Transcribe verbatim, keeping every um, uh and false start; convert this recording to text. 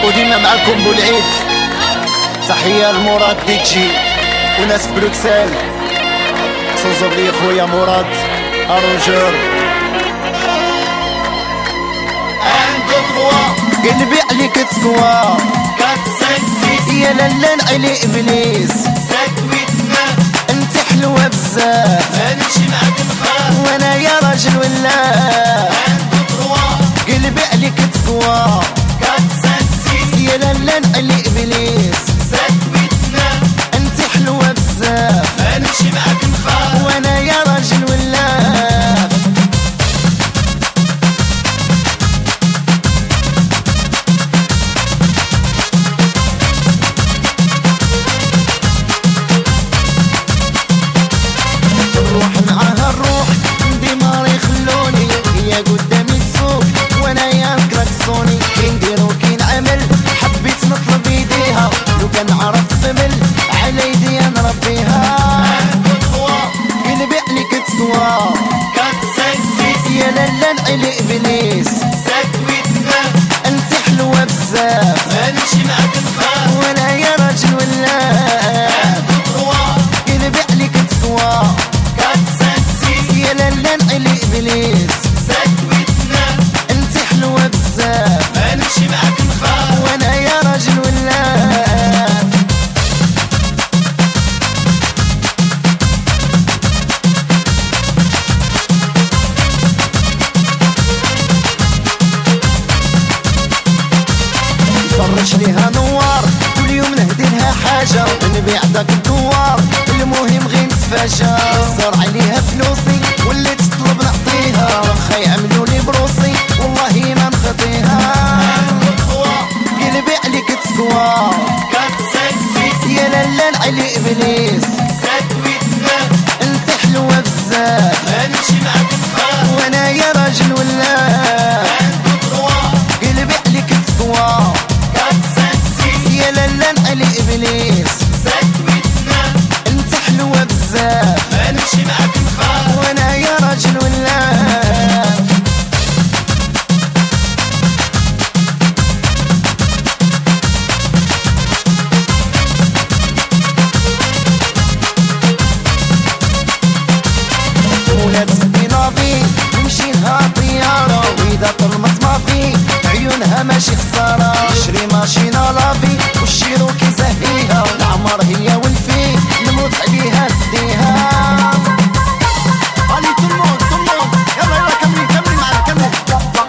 وديما معاكم بولعيد. تحية لمراد ديجي وناس بروكسل. صوصو لي خويا مراد اروجور. قلبي عليك تسكوا يا لالا نعلي ابليس. انت حلوة بزاف نمشي معاك نخاف وانا يا راجل ولا. قلبي عليك تسكوا يا لالا نعلي ابليس. انت حلوة بزاف نمشي معاك نخاف وانا يا راجل ولا. الروح معاها الروح ديما يخلوني هي قدامي تسوق وانا يا كراكسوني. كي نديرو كي نعمل حبيت نطلب ايديها لو كان عرفت قبل على يديا نربيها. قلبي عليك تسوا يا لالا نعلي ابليس. انت حلوة بزاف نمشي معاك نخاف وانا يا راجل ولا. قلبي عليك تسوا يا لالا نعلي ابليس. انت حلوة بزاف نمشي معاك نخاف وانا يا راجل ولا. فرش ليها نوار كل يوم نهدي لها حاجة نبيع داك الدوار. المهم غير نتفاجا صار عليها فلوس